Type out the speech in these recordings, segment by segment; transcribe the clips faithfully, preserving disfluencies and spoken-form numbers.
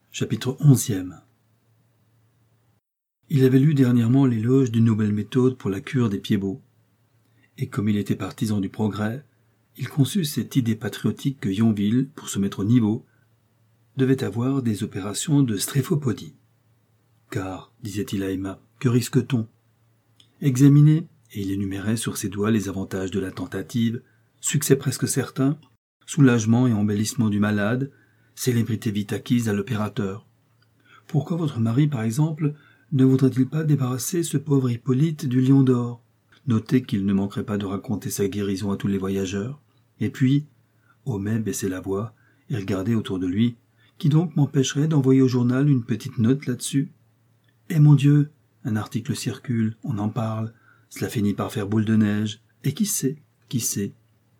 Chapitre onzième. Il avait lu dernièrement l'éloge d'une nouvelle méthode pour la cure des pieds beaux. Et comme il était partisan du progrès, il conçut cette idée patriotique que Yonville, pour se mettre au niveau, devait avoir des opérations de stréphopodie. Car, disait-il à Emma, que risque-t-on ? Examiner, et il énumérait sur ses doigts les avantages de la tentative, succès presque certain, soulagement et embellissement du malade, célébrité vite acquise à l'opérateur. Pourquoi votre mari, par exemple, ne voudrait-il pas débarrasser ce pauvre Hippolyte du lion d'or ? Notez qu'il ne manquerait pas de raconter sa guérison à tous les voyageurs. Et puis, Homais baissait la voix et regardait autour de lui. Qui donc m'empêcherait d'envoyer au journal une petite note là-dessus ? Eh mon Dieu, un article circule, on en parle, cela finit par faire boule de neige, et qui sait, qui sait ?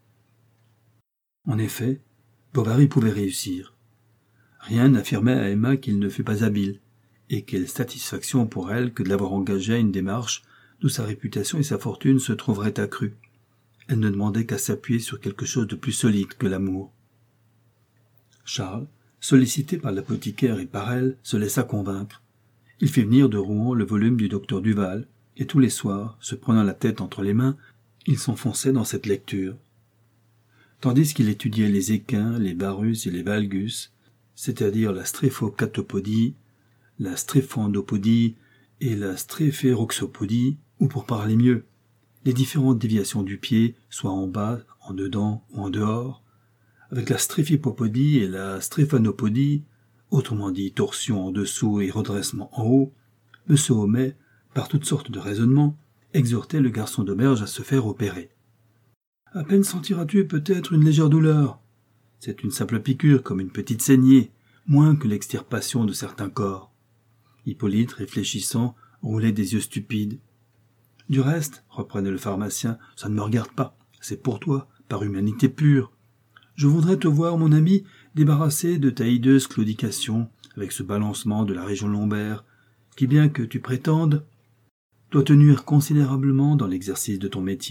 En effet, Bovary pouvait réussir. Rien n'affirmait à Emma qu'il ne fût pas habile, et quelle satisfaction pour elle que de l'avoir engagé à une démarche d'où sa réputation et sa fortune se trouveraient accrues. Elle ne demandait qu'à s'appuyer sur quelque chose de plus solide que l'amour. Charles, sollicité par l'apothicaire et par elle, se laissa convaincre. Il fit venir de Rouen le volume du docteur Duval, et tous les soirs, se prenant la tête entre les mains, il s'enfonçait dans cette lecture. Tandis qu'il étudiait les équins, les varus et les valgus, c'est-à-dire la stréphocatopodie, la stréphendopodie et la stréphéroxopodie, ou pour parler mieux, les différentes déviations du pied, soit en bas, en dedans ou en dehors, avec la stréphipopodie et la stréphanopodie, autrement dit torsion en dessous et redressement en haut, M. Homais, par toutes sortes de raisonnements, exhortait le garçon d'auberge à se faire opérer. « À peine sentiras-tu peut-être une légère douleur. C'est une simple piqûre comme une petite saignée, moins que l'extirpation de certains corps. » Hippolyte, réfléchissant, roulait des yeux stupides. « Du reste, reprenait le pharmacien, ça ne me regarde pas, c'est pour toi, par humanité pure. Je voudrais te voir, mon ami, débarrassé de ta hideuse claudication, avec ce balancement de la région lombaire, qui, bien que tu prétendes, doit te nuire considérablement dans l'exercice de ton métier. »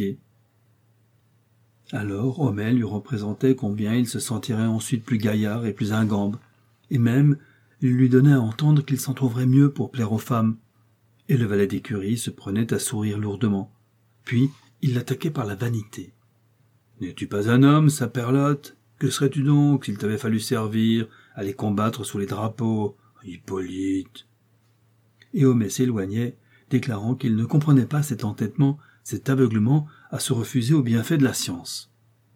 Alors Homais lui représentait combien il se sentirait ensuite plus gaillard et plus ingambe, et même il lui donnait à entendre qu'il s'en trouverait mieux pour plaire aux femmes, et le valet d'écurie se prenait à sourire lourdement. Puis il l'attaquait par la vanité. « N'es-tu pas un homme, saperlotte ? Que serais-tu donc s'il t'avait fallu servir, aller combattre sous les drapeaux ? Hippolyte !» Et Homais s'éloignait, déclarant qu'il ne comprenait pas cet entêtement, cet aveuglement à se refuser aux bienfaits de la science.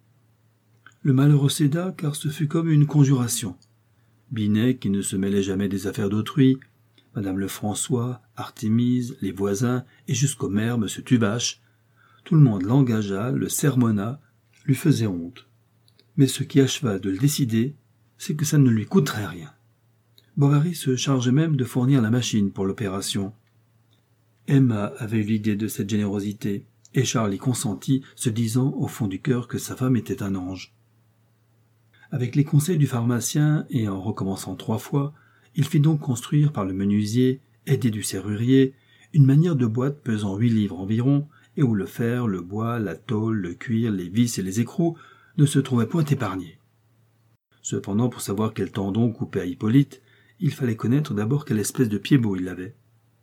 Le malheureux céda, car ce fut comme une conjuration. Binet, qui ne se mêlait jamais des affaires d'autrui, Madame Lefrançois, Artémise, les voisins, et jusqu'au maire, M. Tuvache, tout le monde l'engagea, le sermonna, lui faisait honte. Mais ce qui acheva de le décider, c'est que ça ne lui coûterait rien. Bovary se chargeait même de fournir la machine pour l'opération. Emma avait eu l'idée de cette générosité, et Charles y consentit, se disant au fond du cœur que sa femme était un ange. Avec les conseils du pharmacien, et en recommençant trois fois, il fit donc construire par le menuisier, aidé du serrurier, une manière de boîte pesant huit livres environ, et où le fer, le bois, la tôle, le cuir, les vis et les écrous ne se trouvaient point épargnés. Cependant, pour savoir quel tendon couper à Hippolyte, il fallait connaître d'abord quelle espèce de pied beau il avait.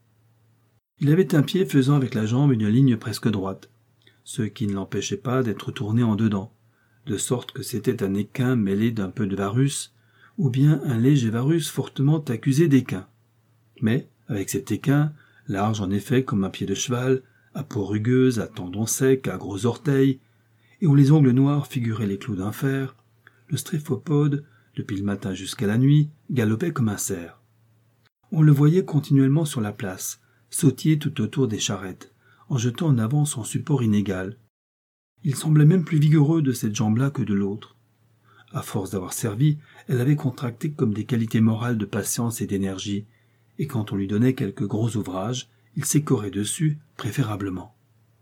Il avait un pied faisant avec la jambe une ligne presque droite, ce qui ne l'empêchait pas d'être tourné en dedans, de sorte que c'était un équin mêlé d'un peu de varus, ou bien un léger varus fortement accusé d'équin. Mais, avec cet équin, large en effet comme un pied de cheval, à peau rugueuse, à tendons secs, à gros orteils, et où les ongles noirs figuraient les clous d'un fer, le stréphopode, depuis le matin jusqu'à la nuit, galopait comme un cerf. On le voyait continuellement sur la place, sautiller tout autour des charrettes, en jetant en avant son support inégal. Il semblait même plus vigoureux de cette jambe-là que de l'autre. À force d'avoir servi, elle avait contracté comme des qualités morales de patience et d'énergie, et quand on lui donnait quelques gros ouvrages, il s'écorait dessus, préférablement.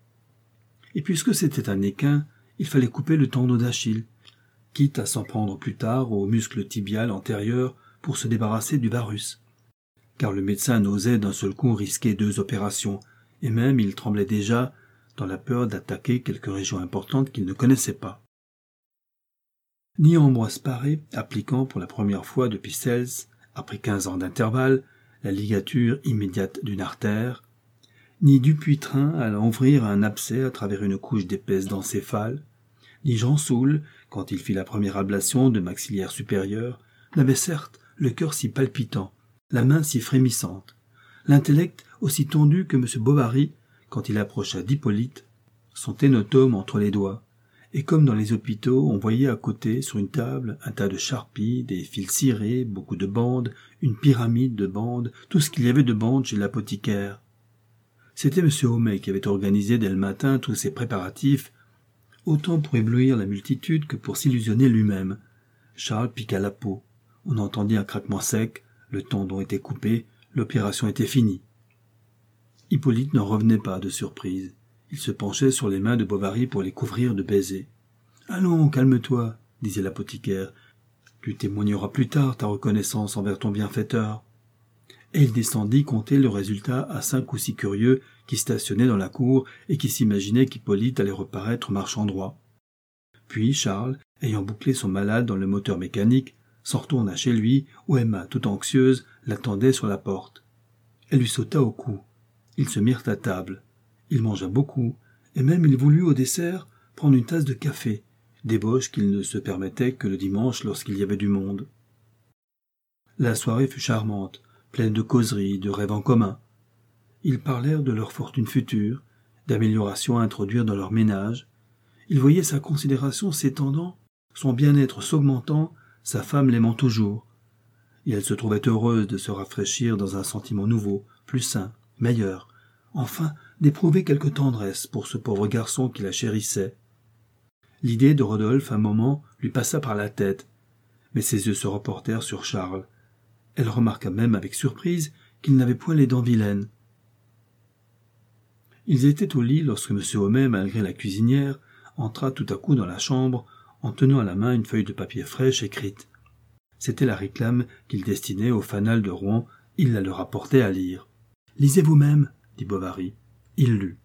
Et puisque c'était un équin, il fallait couper le tendon d'Achille, quitte à s'en prendre plus tard au muscle tibial antérieur pour se débarrasser du varus. Car le médecin n'osait d'un seul coup risquer deux opérations, et même il tremblait déjà dans la peur d'attaquer quelques régions importantes qu'il ne connaissait pas. Ni Ambroise Paré, appliquant pour la première fois depuis Cels après quinze ans d'intervalle, la ligature immédiate d'une artère, ni Dupuytren allant ouvrir un abcès à travers une couche d'épaisse d'encéphale, ni Jean Soule, quand il fit la première ablation de maxillaire supérieur, n'avait certes le cœur si palpitant, la main si frémissante, l'intellect aussi tondu que M. Bovary, quand il approcha d'Hippolyte, son ténotome entre les doigts, et comme dans les hôpitaux, on voyait à côté, sur une table, un tas de charpies, des fils cirés, beaucoup de bandes, une pyramide de bandes, tout ce qu'il y avait de bandes chez l'apothicaire. C'était M. Homais qui avait organisé dès le matin tous ces préparatifs, autant pour éblouir la multitude que pour s'illusionner lui-même. Charles piqua la peau. On entendit un craquement sec, le tendon était coupé, l'opération était finie. Hippolyte n'en revenait pas de surprise. Il se penchait sur les mains de Bovary pour les couvrir de baisers. « Allons, calme-toi, » disait l'apothicaire. « Tu témoigneras plus tard ta reconnaissance envers ton bienfaiteur. » Et il descendit compter le résultat à cinq ou six curieux qui stationnaient dans la cour et qui s'imaginaient qu'Hippolyte allait reparaître marchant droit. Puis Charles, ayant bouclé son malade dans le moteur mécanique, s'en retourna chez lui où Emma, toute anxieuse, l'attendait sur la porte. Elle lui sauta au cou. Ils se mirent à table. Il mangea beaucoup, et même il voulut au dessert prendre une tasse de café, débauche qu'il ne se permettait que le dimanche lorsqu'il y avait du monde. La soirée fut charmante, pleine de causeries, de rêves en commun. Ils parlèrent de leur fortune future, d'améliorations à introduire dans leur ménage. Il voyait sa considération s'étendant, son bien-être s'augmentant, sa femme l'aimant toujours. Et elle se trouvait heureuse de se rafraîchir dans un sentiment nouveau, plus sain, meilleur, enfin d'éprouver quelque tendresse pour ce pauvre garçon qui la chérissait. L'idée de Rodolphe, un moment, lui passa par la tête, mais ses yeux se reportèrent sur Charles. Elle remarqua même avec surprise qu'il n'avait point les dents vilaines. Ils étaient au lit lorsque M. Homais, malgré la cuisinière, entra tout à coup dans la chambre en tenant à la main une feuille de papier fraîche écrite. C'était la réclame qu'il destinait au fanal de Rouen, il la leur apportait à lire. « Lisez vous-même, » dit Bovary. Il lut.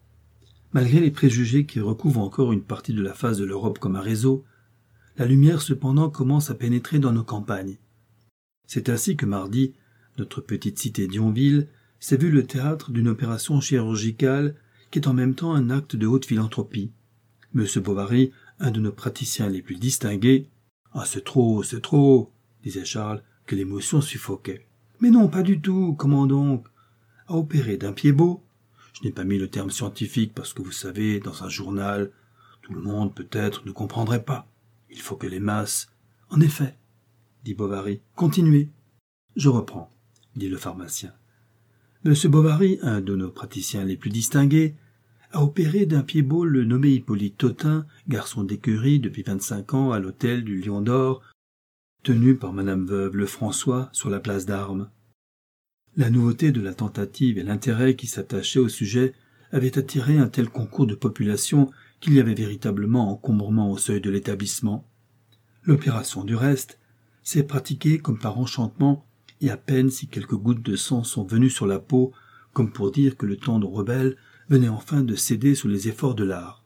Malgré les préjugés qui recouvrent encore une partie de la face de l'Europe comme un réseau, la lumière cependant commence à pénétrer dans nos campagnes. C'est ainsi que mardi, notre petite cité d'Yonville s'est vue le théâtre d'une opération chirurgicale qui est en même temps un acte de haute philanthropie. M. Bovary, un de nos praticiens les plus distingués, « Ah, c'est trop, c'est trop !» disait Charles, que l'émotion suffoquait. « Mais non, pas du tout, comment donc ? À opérer d'un pied beau. Je n'ai pas mis le terme scientifique parce que vous savez, dans un journal, tout le monde peut-être ne comprendrait pas. Il faut que les masses... »« En effet, » dit Bovary, « continuez. »« Je reprends, » dit le pharmacien. Monsieur Bovary, un de nos praticiens les plus distingués, a opéré d'un pied beau le nommé Hippolyte Tautain, garçon d'écurie depuis vingt-cinq ans à l'hôtel du Lion d'Or, tenu par Madame Veuve Lefrançois sur la place d'Armes. La nouveauté de la tentative et l'intérêt qui s'attachait au sujet avaient attiré un tel concours de population qu'il y avait véritablement encombrement au seuil de l'établissement. L'opération, du reste, s'est pratiquée comme par enchantement, et à peine si quelques gouttes de sang sont venues sur la peau, comme pour dire que le tendre rebelle venait enfin de céder sous les efforts de l'art.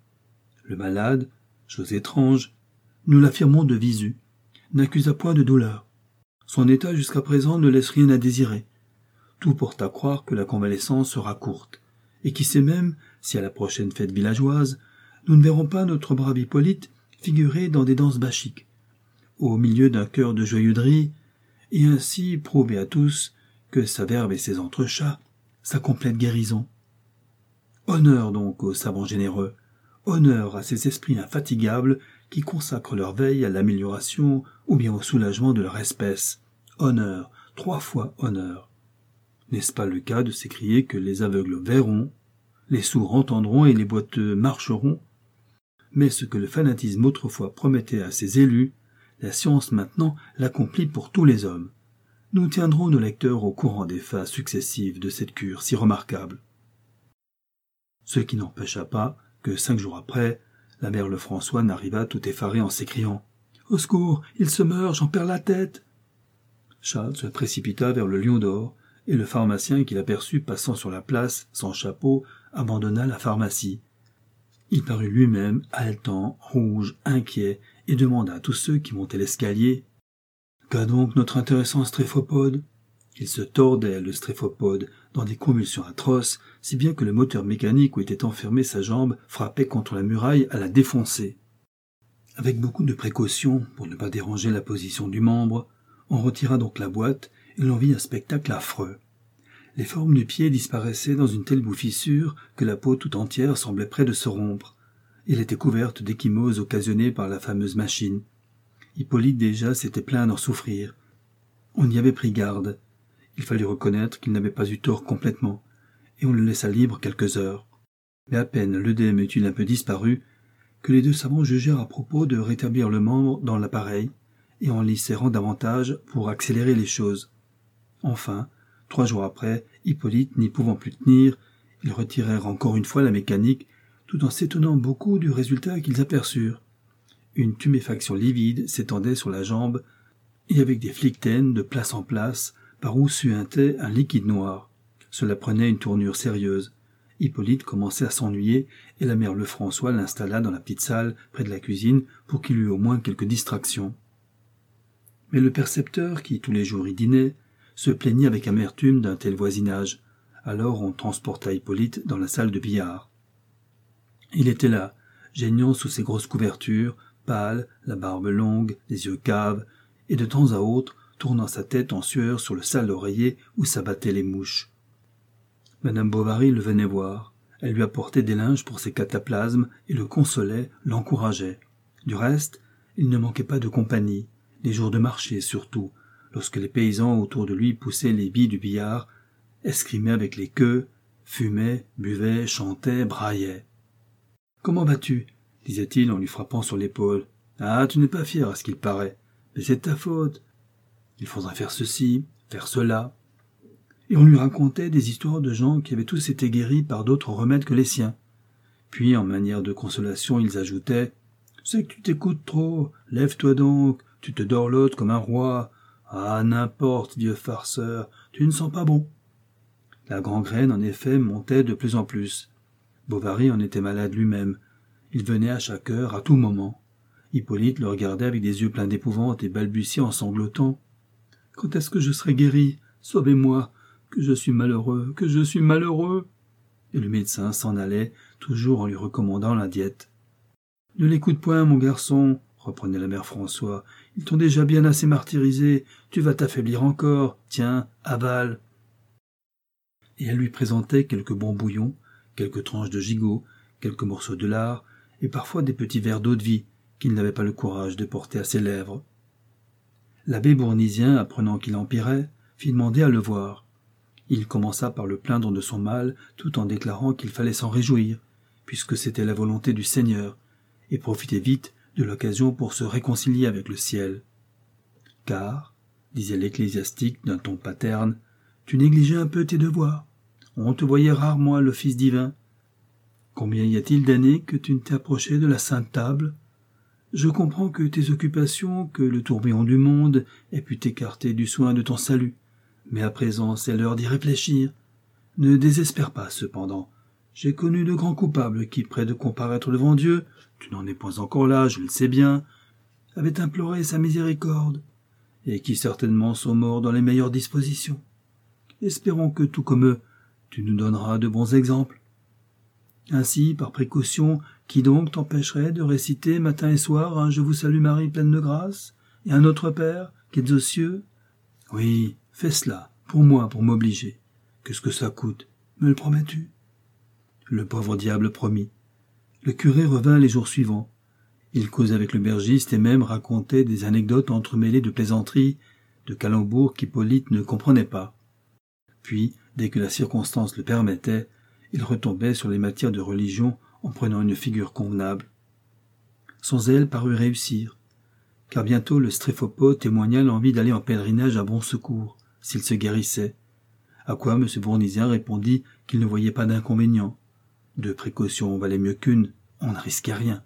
Le malade, chose étrange, nous l'affirmons de visu, n'accusa point de douleur. Son état jusqu'à présent ne laisse rien à désirer. Tout porte à croire que la convalescence sera courte, et qui sait même si à la prochaine fête villageoise, nous ne verrons pas notre brave Hippolyte figurer dans des danses bachiques, au milieu d'un chœur de joyeuderie, et ainsi prouver à tous que sa verve et ses entrechats, sa complète guérison. Honneur donc aux savants généreux, honneur à ces esprits infatigables qui consacrent leur veille à l'amélioration ou bien au soulagement de leur espèce. Honneur, trois fois honneur. N'est-ce pas le cas de s'écrier que les aveugles verront, les sourds entendront et les boiteux marcheront? Mais ce que le fanatisme autrefois promettait à ses élus, la science maintenant l'accomplit pour tous les hommes. Nous tiendrons nos lecteurs au courant des phases successives de cette cure si remarquable. Ce qui n'empêcha pas que, cinq jours après, la mère Lefrançois n'arriva tout effarée en s'écriant « Au secours, il se meurt, j'en perds la tête !» Charles se précipita vers le Lion d'Or, et le pharmacien qui l'aperçut passant sur la place, sans chapeau, abandonna la pharmacie. Il parut lui-même haletant, rouge, inquiet, et demanda à tous ceux qui montaient l'escalier Qu'a donc notre intéressant stréphopode ? Il se tordait, le stréphopode, dans des convulsions atroces, si bien que le moteur mécanique où était enfermée sa jambe frappait contre la muraille à la défoncer. Avec beaucoup de précautions, pour ne pas déranger la position du membre, on retira donc la boîte et l'on vit un spectacle affreux. Les formes du pied disparaissaient dans une telle bouffissure que la peau tout entière semblait près de se rompre. Elle était couverte d'échymoses occasionnées par la fameuse machine. Hippolyte déjà s'était plaint d'en souffrir. On y avait pris garde. Il fallut reconnaître qu'il n'avait pas eu tort complètement, et on le laissa libre quelques heures. Mais à peine l'œdème eut-il un peu disparu, que les deux savants jugèrent à propos de rétablir le membre dans l'appareil, et en l'y serrant davantage pour accélérer les choses. Enfin, trois jours après, Hippolyte n'y pouvant plus tenir, ils retirèrent encore une fois la mécanique, tout en s'étonnant beaucoup du résultat qu'ils aperçurent. Une tuméfaction livide s'étendait sur la jambe, et avec des phlyctènes de place en place, par où suintait un liquide noir. Cela prenait une tournure sérieuse. Hippolyte commençait à s'ennuyer, et la mère Lefrançois l'installa dans la petite salle près de la cuisine pour qu'il eût au moins quelques distractions. Mais le percepteur, qui tous les jours y dînait, se plaignit avec amertume d'un tel voisinage. Alors on transporta Hippolyte dans la salle de billard. Il était là, geignant sous ses grosses couvertures, pâle, la barbe longue, les yeux caves, et de temps à autre tournant sa tête en sueur sur le sale oreiller où s'abattaient les mouches. Madame Bovary le venait voir. Elle lui apportait des linges pour ses cataplasmes et le consolait, l'encourageait. Du reste, il ne manquait pas de compagnie, les jours de marché surtout, lorsque les paysans autour de lui poussaient les billes du billard, escrimaient avec les queues, fumaient, buvaient, chantaient, braillaient. « Comment vas-tu » disait-il en lui frappant sur l'épaule. « Ah, tu n'es pas fier à ce qu'il paraît, mais c'est ta faute. Il faudra faire ceci, faire cela. » Et on lui racontait des histoires de gens qui avaient tous été guéris par d'autres remèdes que les siens. Puis, en manière de consolation, ils ajoutaient « C'est que tu t'écoutes trop, lève-toi donc, tu te dorlotes comme un roi. Ah, n'importe, vieux farceur, tu ne sens pas bon. » La gangrène, en effet, montait de plus en plus. Bovary en était malade lui-même. Il venait à chaque heure, à tout moment. Hippolyte le regardait avec des yeux pleins d'épouvante et balbutiait en sanglotant. « Quand est-ce que je serai guéri ? Sauvez-moi, que je suis malheureux, que je suis malheureux !» Et le médecin s'en allait, toujours en lui recommandant la diète. « Ne l'écoute point, mon garçon, » reprenait la mère François. « Ils t'ont déjà bien assez martyrisé, tu vas t'affaiblir encore. Tiens, avale !» Et elle lui présentait quelques bons bouillons, quelques tranches de gigot, quelques morceaux de lard, et parfois des petits verres d'eau-de-vie qu'il n'avait pas le courage de porter à ses lèvres. L'abbé Bournisien, apprenant qu'il empirait, fit demander à le voir. Il commença par le plaindre de son mal, tout en déclarant qu'il fallait s'en réjouir, puisque c'était la volonté du Seigneur, et profiter vite de l'occasion pour se réconcilier avec le ciel. « Car, disait l'ecclésiastique d'un ton paterne, tu négligeais un peu tes devoirs. On te voyait rarement à l'office divin. Combien y a-t-il d'années que tu ne t'es approché de la Sainte Table ? Je comprends que tes occupations, que le tourbillon du monde aient pu t'écarter du soin de ton salut. Mais à présent, c'est l'heure d'y réfléchir. Ne désespère pas, cependant. J'ai connu de grands coupables qui, près de comparaître devant Dieu, tu n'en es point encore là, je le sais bien, avaient imploré sa miséricorde, et qui certainement sont morts dans les meilleures dispositions. Espérons que, tout comme eux, tu nous donneras de bons exemples. Ainsi, par précaution, qui donc t'empêcherait de réciter matin et soir un « Je vous salue Marie pleine de grâce » et un « Notre Père, qui êtes aux cieux » ? Oui, fais cela, pour moi, pour m'obliger. Qu'est-ce que ça coûte ? Me le promets-tu ? Le pauvre diable promit. Le curé revint les jours suivants. Il causait avec le bergiste et même racontait des anecdotes entremêlées de plaisanteries, de calembours qu'Hippolyte ne comprenait pas. Puis, dès que la circonstance le permettait, il retombait sur les matières de religion en prenant une figure convenable. Son zèle parut réussir, car bientôt le stréphopode témoigna l'envie d'aller en pèlerinage à Bon Secours, s'il se guérissait, à quoi M. Bournisien répondit qu'il ne voyait pas d'inconvénient. Deux précautions valaient mieux qu'une, on ne risquait rien.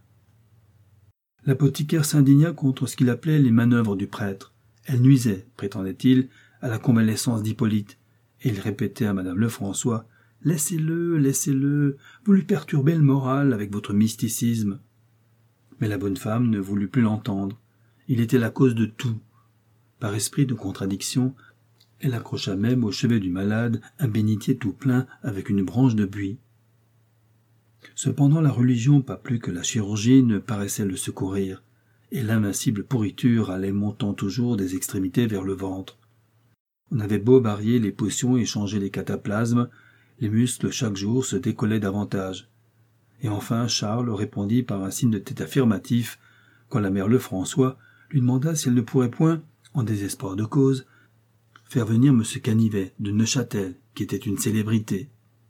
L'apothicaire s'indigna contre ce qu'il appelait les manœuvres du prêtre. Elles nuisaient, prétendait-il, à la convalescence d'Hippolyte, et il répétait à madame Lefrançois « Laissez-le, laissez-le, vous lui perturbez le moral avec votre mysticisme. » Mais la bonne femme ne voulut plus l'entendre. Il était la cause de tout. Par esprit de contradiction, elle accrocha même au chevet du malade un bénitier tout plein avec une branche de buis. Cependant la religion, pas plus que la chirurgie, ne paraissait le secourir, et l'invincible pourriture allait montant toujours des extrémités vers le ventre. On avait beau varier les potions et changer les cataplasmes, les muscles chaque jour se décollaient davantage. Et enfin Charles répondit par un signe de tête affirmatif, quand la mère Lefrançois lui demanda si elle ne pourrait point, en désespoir de cause, faire venir M. Canivet de Neuchâtel, qui était une célébrité.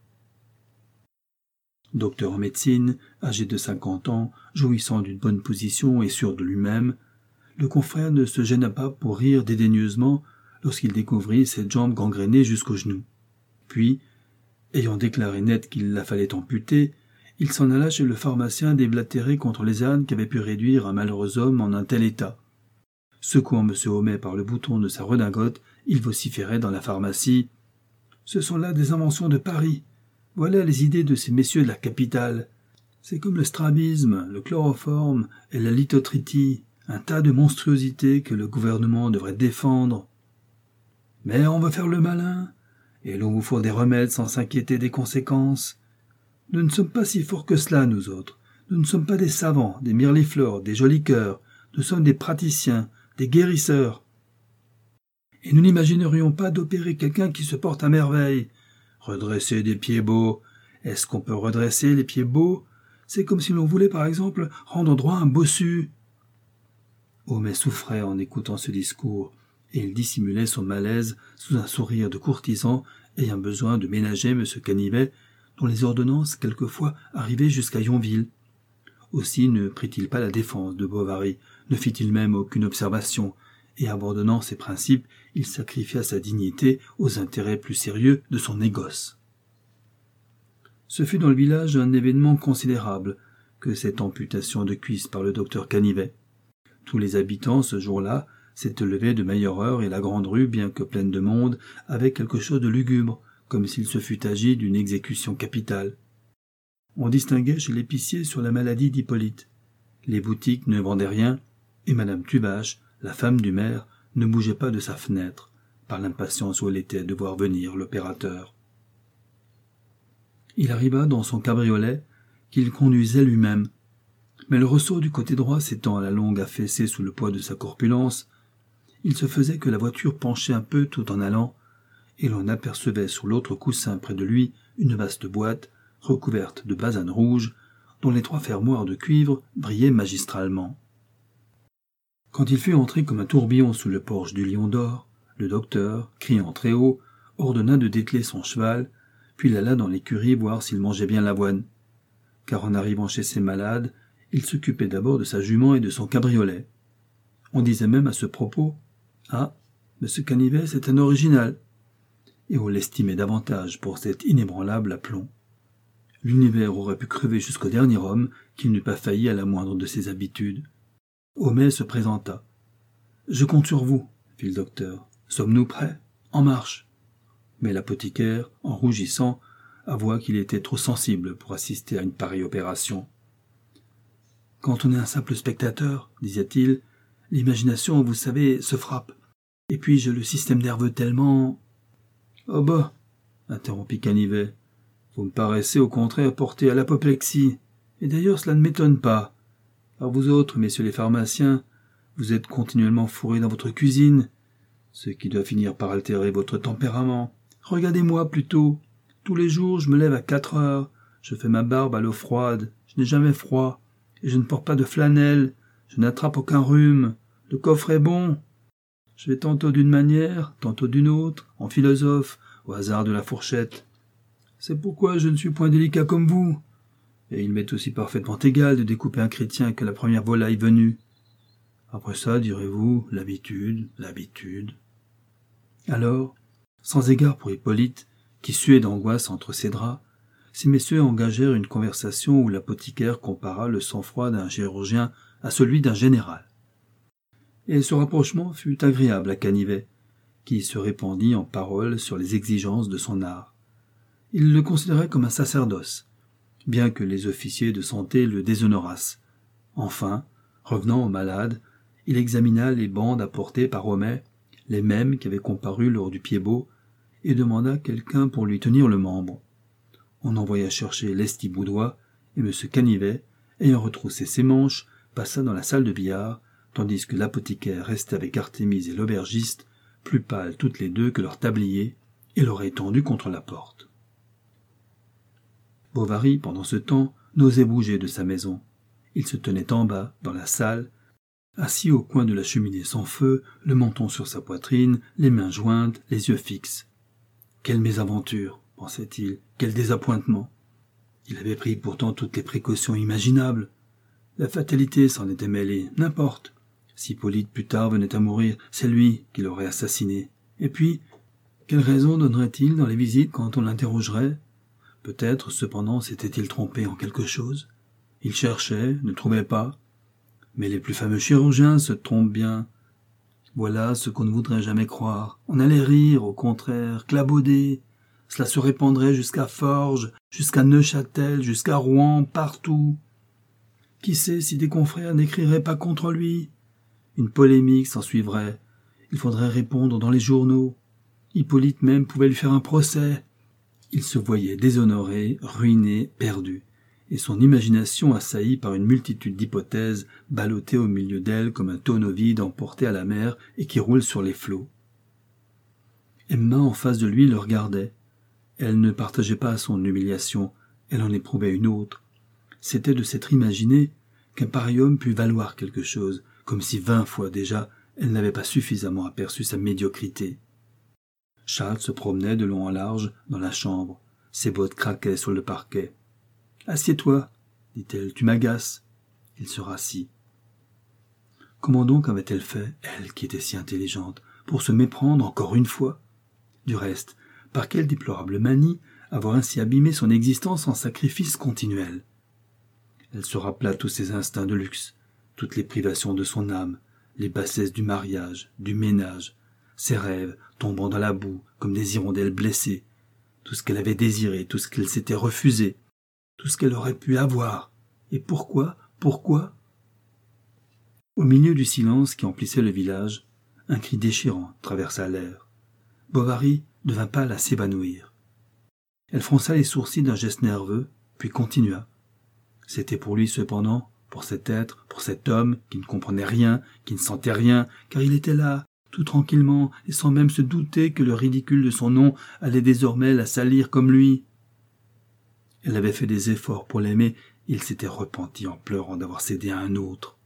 Docteur en médecine, âgé de cinquante ans, jouissant d'une bonne position et sûr de lui-même, le confrère ne se gêna pas pour rire dédaigneusement lorsqu'il découvrit cette jambe gangrénée jusqu'aux genoux. Puis, ayant déclaré net qu'il la fallait amputer, il s'en alla chez le pharmacien déblatérer contre les ânes qui avaient pu réduire un malheureux homme en un tel état. Secouant M. Homais par le bouton de sa redingote, il vociférait dans la pharmacie. « Ce sont là des inventions de Paris. Voilà les idées de ces messieurs de la capitale. C'est comme le strabisme, le chloroforme et la lithotritie, un tas de monstruosités que le gouvernement devrait défendre. Mais on veut faire le malin, et l'on vous faut des remèdes sans s'inquiéter des conséquences. Nous ne sommes pas si forts que cela, nous autres. Nous ne sommes pas des savants, des mirliflores, des jolis cœurs. Nous sommes des praticiens, des guérisseurs. Et nous n'imaginerions pas d'opérer quelqu'un qui se porte à merveille. Redresser des pieds beaux. Est-ce qu'on peut redresser les pieds beaux? C'est comme si l'on voulait, par exemple, rendre droit un bossu. » Homais souffrait en écoutant ce discours, et il dissimulait son malaise sous un sourire de courtisan ayant besoin de ménager M. Canivet, dont les ordonnances quelquefois arrivaient jusqu'à Yonville. Aussi ne prit-il pas la défense de Bovary, ne fit-il même aucune observation, et abandonnant ses principes, il sacrifia sa dignité aux intérêts plus sérieux de son négoce. Ce fut dans le village un événement considérable que cette amputation de cuisse par le docteur Canivet. Tous les habitants, ce jour-là, s'étaient levés de meilleure heure et la grande rue, bien que pleine de monde, avait quelque chose de lugubre, comme s'il se fût agi d'une exécution capitale. On distinguait chez l'épicier sur la maladie d'Hippolyte. Les boutiques ne vendaient rien, et madame Tuvache, la femme du maire, ne bougeait pas de sa fenêtre, par l'impatience où elle était de voir venir l'opérateur. Il arriva dans son cabriolet, qu'il conduisait lui-même, mais le ressort du côté droit s'étant à la longue affaissé sous le poids de sa corpulence, il se faisait que la voiture penchait un peu tout en allant, et l'on apercevait sur l'autre coussin près de lui une vaste boîte, recouverte de basane rouge, dont les trois fermoirs de cuivre brillaient magistralement. Quand il fut entré comme un tourbillon sous le porche du Lion d'Or, le docteur, criant très haut, ordonna de dételer son cheval, puis il alla dans l'écurie voir s'il mangeait bien l'avoine. Car en arrivant chez ses malades, il s'occupait d'abord de sa jument et de son cabriolet. On disait même à ce propos « Ah, M. Canivet, c'est un original !» et on l'estimait davantage pour cet inébranlable aplomb. L'univers aurait pu crever jusqu'au dernier homme qu'il n'eût pas failli à la moindre de ses habitudes. Homais se présenta. « Je compte sur vous, » fit le docteur. « Sommes-nous prêts? En marche !» Mais l'apothicaire, en rougissant, avoua qu'il était trop sensible pour assister à une pareille opération. « Quand on est un simple spectateur, disait-il, l'imagination, vous savez, se frappe. Et puis j'ai le système nerveux tellement... »« Oh bah !» interrompit Canivet. « Vous me paraissez au contraire porté à l'apoplexie. Et d'ailleurs cela ne m'étonne pas. Car vous autres, messieurs les pharmaciens, vous êtes continuellement fourrés dans votre cuisine, ce qui doit finir par altérer votre tempérament. Regardez-moi plutôt. Tous les jours, je me lève à quatre heures. Je fais ma barbe à l'eau froide. Je n'ai jamais froid. Et je ne porte pas de flanelle. Je n'attrape aucun rhume. Le coffre est bon. Je vais tantôt d'une manière, tantôt d'une autre, en philosophe, au hasard de la fourchette. C'est pourquoi je ne suis point délicat comme vous. Et il m'est aussi parfaitement égal de découper un chrétien que la première volaille venue. Après ça, direz-vous, l'habitude, l'habitude. Alors, sans égard pour Hippolyte, qui suait d'angoisse entre ses draps, ces messieurs engagèrent une conversation où l'apothicaire compara le sang-froid d'un chirurgien à celui d'un général. Et ce rapprochement fut agréable à Canivet, qui se répandit en paroles sur les exigences de son art. Il le considérait comme un sacerdoce, bien que les officiers de santé le déshonorassent. Enfin, revenant au malade, il examina les bandes apportées par Homais les mêmes qui avaient comparu lors du Pied-Bot, et demanda quelqu'un pour lui tenir le membre. On envoya chercher Lestiboudois, et M. Canivet, ayant retroussé ses manches, passa dans la salle de billard, tandis que l'apothicaire restait avec Artémise et l'aubergiste, plus pâles toutes les deux que leur tablier, et l'oreille tendue contre la porte. Bovary, pendant ce temps, n'osait bouger de sa maison. Il se tenait en bas, dans la salle, assis au coin de la cheminée sans feu, le menton sur sa poitrine, les mains jointes, les yeux fixes. Quelle mésaventure, pensait-il, quel désappointement. Il avait pris pourtant toutes les précautions imaginables. La fatalité s'en était mêlée, n'importe. Si Hippolyte plus tard venait à mourir, c'est lui qui l'aurait assassiné. Et puis, quelle raison donnerait-il dans les visites quand on l'interrogerait? Peut-être, cependant, s'était-il trompé en quelque chose. Il cherchait, ne trouvait pas. Mais les plus fameux chirurgiens se trompent bien. Voilà ce qu'on ne voudrait jamais croire. On allait rire, au contraire, clabauder. Cela se répandrait jusqu'à Forges, jusqu'à Neuchâtel, jusqu'à Rouen, partout. Qui sait si des confrères n'écriraient pas contre lui? Une polémique s'ensuivrait. Il faudrait répondre dans les journaux. Hippolyte même pouvait lui faire un procès. Il se voyait déshonoré, ruiné, perdu, et son imagination assaillie par une multitude d'hypothèses ballottées au milieu d'elle comme un tonneau vide emporté à la mer et qui roule sur les flots. Emma, en face de lui, le regardait. Elle ne partageait pas son humiliation, elle en éprouvait une autre. C'était de s'être imaginé qu'un pareil homme pût valoir quelque chose, comme si vingt fois déjà elle n'avait pas suffisamment aperçu sa médiocrité. Charles se promenait de long en large dans la chambre. Ses bottes craquaient sur le parquet. « Assieds-toi, dit-elle, tu m'agaces. » Il se rassit. Comment donc avait-elle fait, elle qui était si intelligente, pour se méprendre encore une fois? Du reste, par quelle déplorable manie avoir ainsi abîmé son existence en sacrifice continuel? Elle se rappela tous ses instincts de luxe, toutes les privations de son âme, les bassesses du mariage, du ménage, ses rêves tombant dans la boue comme des hirondelles blessées, tout ce qu'elle avait désiré, tout ce qu'elle s'était refusé, tout ce qu'elle aurait pu avoir. Et pourquoi, pourquoi? Au milieu du silence qui emplissait le village, un cri déchirant traversa l'air. Bovary devint pâle à s'évanouir. Elle fronça les sourcils d'un geste nerveux, puis continua. C'était pour lui cependant, pour cet être, pour cet homme qui ne comprenait rien, qui ne sentait rien, car il était là, tout tranquillement, et sans même se douter que le ridicule de son nom allait désormais la salir comme lui. Elle avait fait des efforts pour l'aimer, et il s'était repenti en pleurant d'avoir cédé à un autre.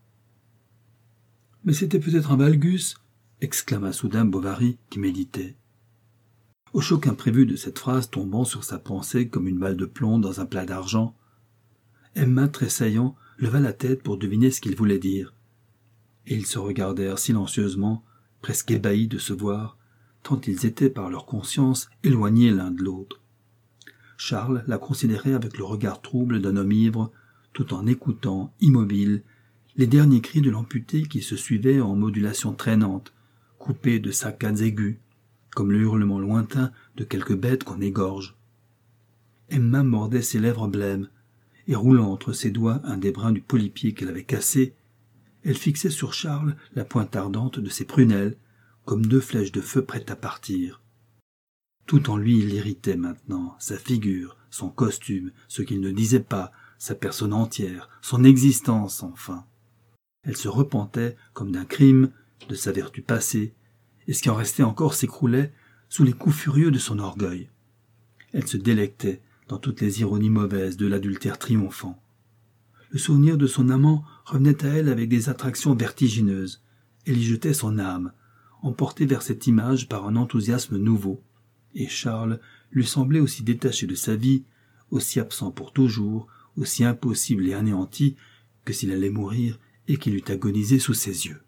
« Mais c'était peut-être un valgus !» exclama soudain Bovary, qui méditait. Au choc imprévu de cette phrase tombant sur sa pensée comme une balle de plomb dans un plat d'argent, Emma, tressaillant, leva la tête pour deviner ce qu'il voulait dire. Et ils se regardèrent silencieusement, presque ébahis de se voir, tant ils étaient par leur conscience éloignés l'un de l'autre. Charles la considérait avec le regard trouble d'un homme ivre, tout en écoutant, immobile, les derniers cris de l'amputé qui se suivaient en modulation traînante, coupés de saccades aiguës, comme le hurlement lointain de quelque bête qu'on égorge. Emma mordait ses lèvres blêmes, et roulant entre ses doigts un des brins du polypier qu'elle avait cassé, elle fixait sur Charles la pointe ardente de ses prunelles, comme deux flèches de feu prêtes à partir. Tout en lui l'irritait maintenant, sa figure, son costume, ce qu'il ne disait pas, sa personne entière, son existence enfin. Elle se repentait, comme d'un crime, de sa vertu passée, et ce qui en restait encore s'écroulait sous les coups furieux de son orgueil. Elle se délectait dans toutes les ironies mauvaises de l'adultère triomphant. Le souvenir de son amant revenait à elle avec des attractions vertigineuses. Elle y jetait son âme, emportée vers cette image par un enthousiasme nouveau. Et Charles lui semblait aussi détaché de sa vie, aussi absent pour toujours, aussi impossible et anéanti que s'il allait mourir et qu'il eût agonisé sous ses yeux.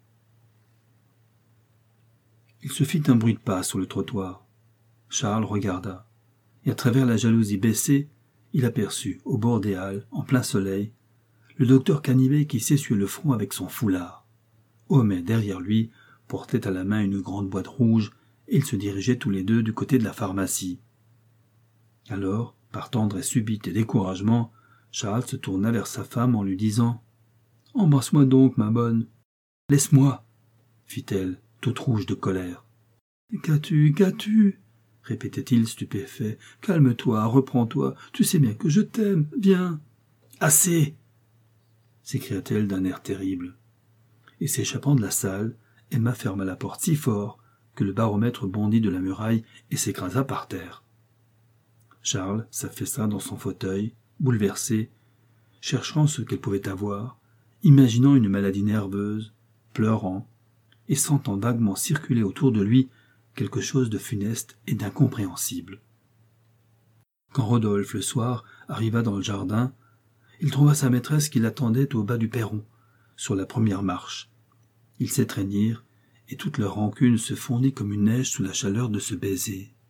Il se fit un bruit de pas sur le trottoir. Charles regarda, et à travers la jalousie baissée, il aperçut, au bord des halles, en plein soleil, le docteur Canivet qui s'essuyait le front avec son foulard. Homais, derrière lui, portait à la main une grande boîte rouge, et ils se dirigeaient tous les deux du côté de la pharmacie. Alors, par tendresse subite et découragement, Charles se tourna vers sa femme en lui disant « Embrasse-moi donc, ma bonne. »« Laisse-moi » fit-elle, toute rouge de colère. « Qu'as-tu, qu'as-tu » répétait-il stupéfait. « Calme-toi, reprends-toi, tu sais bien que je t'aime, viens. »« Assez » s'écria-t-elle d'un air terrible. Et s'échappant de la salle, Emma ferma la porte si fort que le baromètre bondit de la muraille et s'écrasa par terre. Charles s'affaissa dans son fauteuil, bouleversé, cherchant ce qu'elle pouvait avoir, imaginant une maladie nerveuse, pleurant, et sentant vaguement circuler autour de lui quelque chose de funeste et d'incompréhensible. Quand Rodolphe, le soir, arriva dans le jardin, il trouva sa maîtresse qui l'attendait au bas du perron, sur la première marche. Ils s'étreignirent, et toute leur rancune se fondit comme une neige sous la chaleur de ce baiser.